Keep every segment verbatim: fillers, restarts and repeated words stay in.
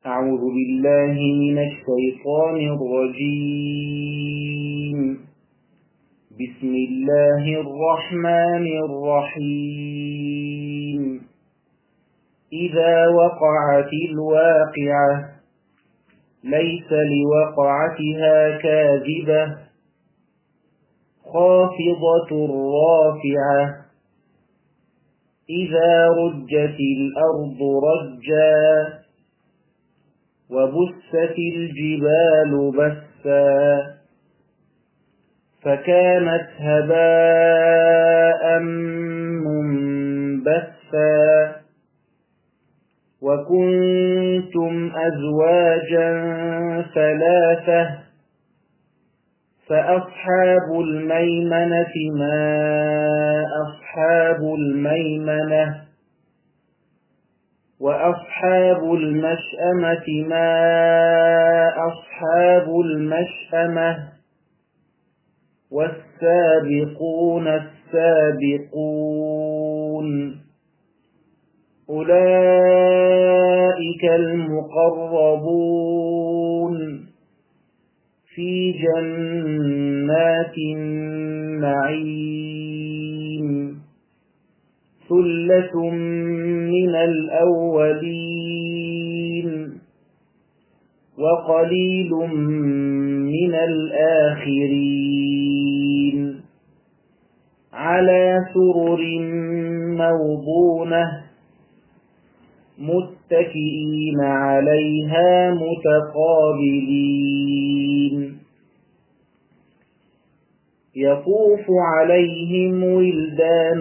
أعوذ بالله من الشيطان الرجيم. بسم الله الرحمن الرحيم. إذا وقعت الواقعة ليس لوقعتها كاذبة خافضة رافعة إذا رجت الأرض رجا وبست الجبال بسا فكانت هباء منبثا وكنتم أزواجا ثلاثة فأصحاب الميمنة ما أصحاب الميمنة وأصحاب المشأمة ما أصحاب المشأمة والسابقون السابقون أولئك المقربون في جنات النعيم ثلة من الأولين وقليل من الآخرين على سرر موضونة متكئين عليها متقابلين يطوف عليهم ولدان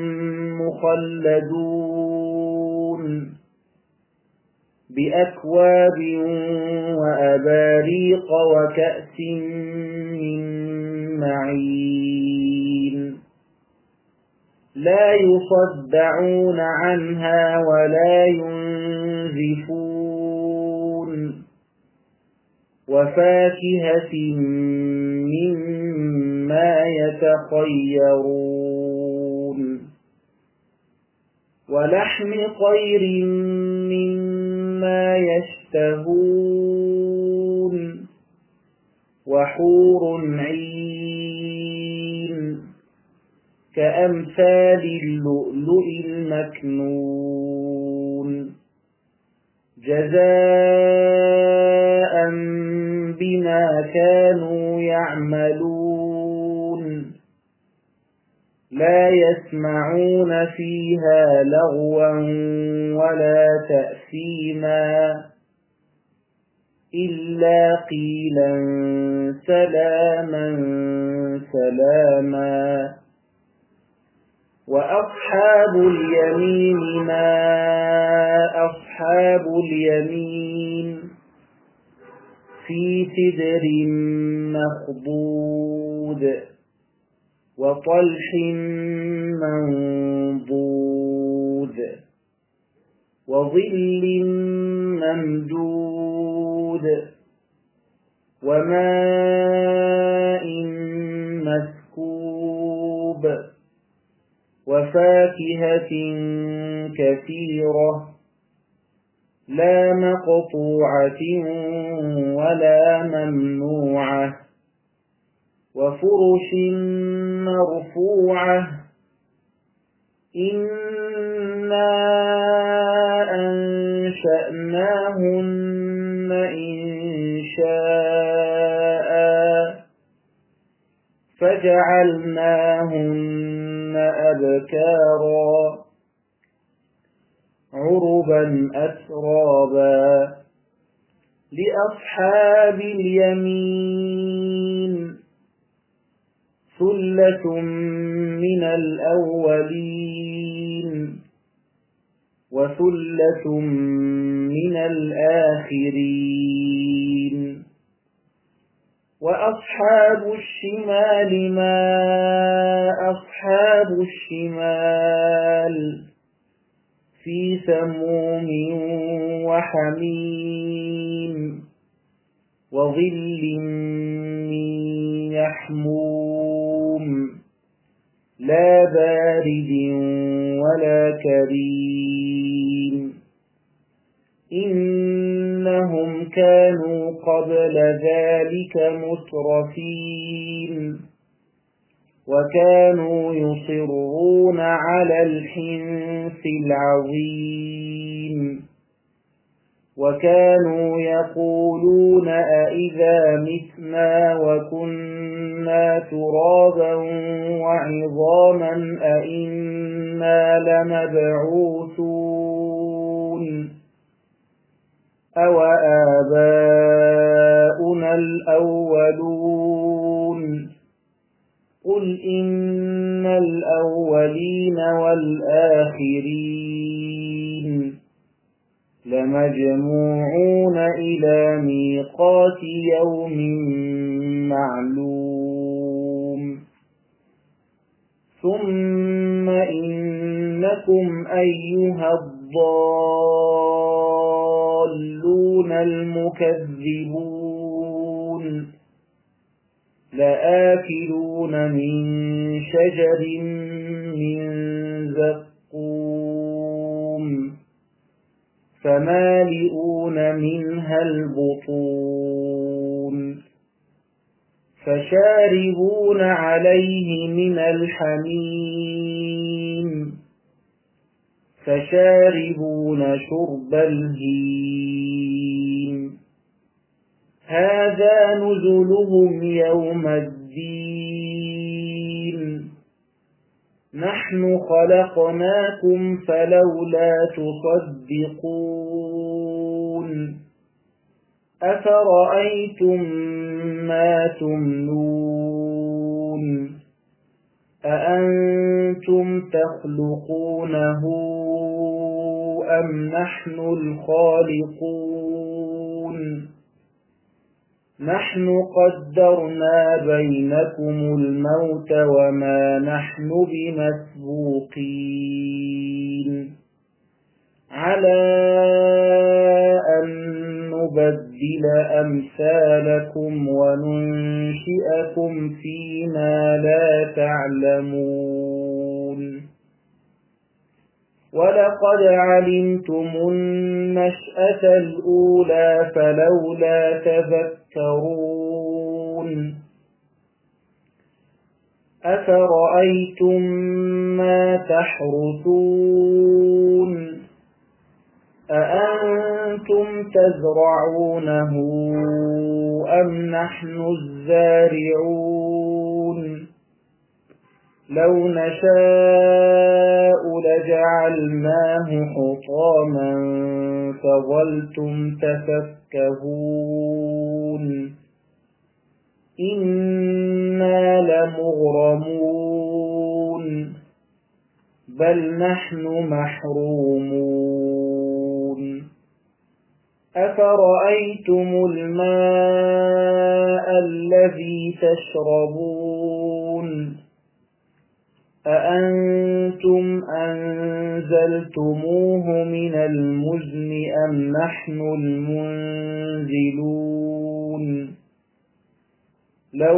مخلدون بأكواب وأباريق وكأس من معين لا يصدعون عنها ولا ينزفون وفاكهة مما يتخيرون ولحم طير مما يشتهون وحور عين كأمثال اللؤلؤ المكنون جزاء بما كانوا يعملون لا يسمعون فيها لغوا ولا تأثيما إلا قيلا سلاما سلاما وأصحاب اليمين ما أصحاب اليمين في سدر مخضود وطلح منضود وظل ممدود وماء مسكوب وفاكهة كثيرة لا مقطوعة ولا ممنوعة وفرش مرفوعة إنا أنشأناهن إنشاء فجعلناهن أبكارا عربا أترابا لأصحاب اليمين ثلة من الأولين وثلة من الآخرين وأصحاب الشمال ما أصحاب الشمال في سموم وحميم وظل من يحموم لا بارد ولا كريم إن إنهم كانوا قبل ذلك مترفين وكانوا يصرون على الحنث العظيم وكانوا يقولون أئذا متنا وكنا ترابا وعظاما أئنا لمبعوثون أو آباؤنا الأولون قل إن الأولين والآخرين لمجموعون إلى ميقات يوم معلوم ثم إنكم أيها الضالون المكذبون لآكلون من شجر من زقوم فمالئون منها البطون فشاربون عليه من الحميم فشاربون شرب الهيم هذا نزلهم يوم الدين نحن خلقناكم فلولا تصدقون أفرأيتم ما تمنون أأنتم تخلقونه أم نحن الخالقون نحن قدرنا بينكم الموت وما نحن بمسبوقين على أن نبدل أمثالكم وننشئكم فيما لا تعلمون ولقد علمتم النشأة الأولى فلولا تذكرون أفرأيتم ما تحرثون أأنتم تزرعونه أم نحن الزارعون لو نشاء لجعلناه حطاما فظلتم تفكهون إنا لمغرمون بل نحن محرومون أفرأيتم الماء الذي تشربون أأنتم أنزلتموه من المزن أم نحن المنزلون لو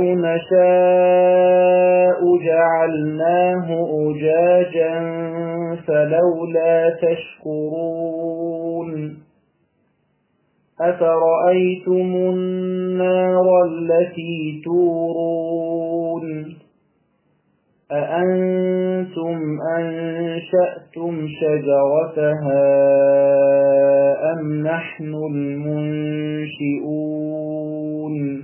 نشاء جعلناه أجاجا فلولا تشكرون أفرأيتم النار التي تورون أأنتم أنشأتم شجرتها أم نحن المنشئون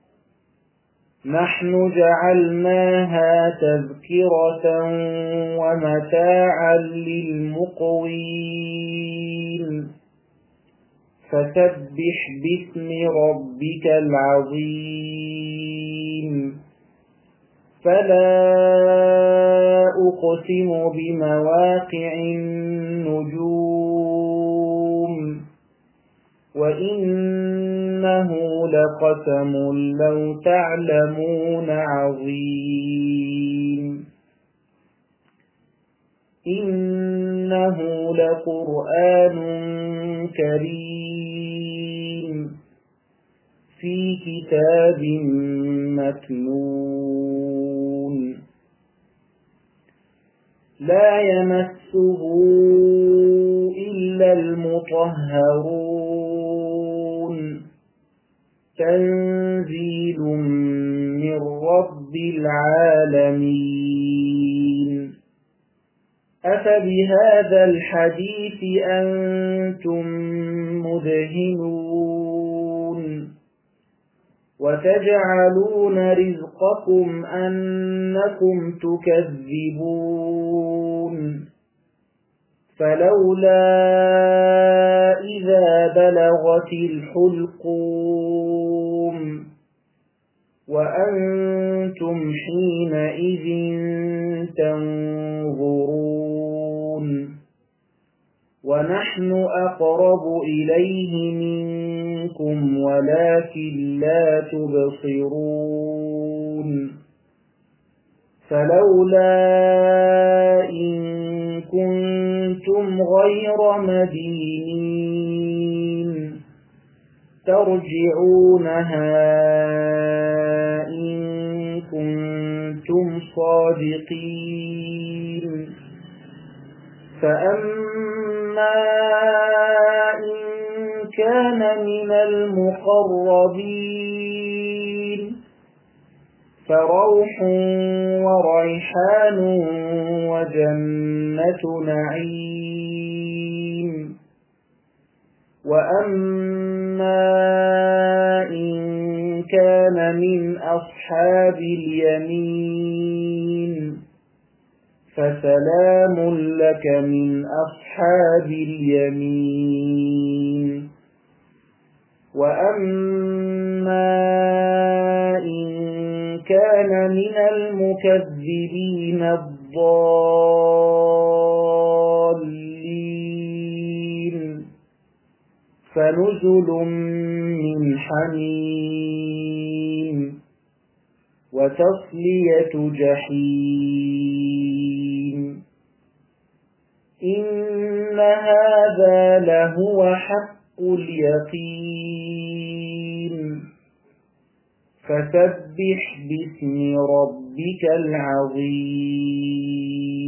نحن جعلناها تذكرة ومتاعا للمقوين فسبح باسم ربك العظيم فلا أقسم بمواقع النجوم وإنه لقسم لو تعلمون عظيم إنه لقرآن كريم في كتاب مكنون لا يمسه إلا المطهرون تنزيل من رب العالمين. أفبهذا الحديث أنتم مدهنون وتجعلون رزقكم أنكم تكذبون فلولا إذا بلغت الحلقوم وأنتم حينئذ تنظرون ونحن أقرب إليه منكم ولكن لا تبصرون فلولا إن كنتم غير مدينين ترجعونها إن كنتم صادقين فأما إن كان من المقربين فروح وريحان وجنة نعيم وأما إن كان من أصحاب اليمين فسلام لك من أصحاب اليمين وأما إن كان من المكذبين الضالين فنزل من حميم وتصلية جحيم إن هذا لهو حق اليقين فسبح باسم ربك العظيم.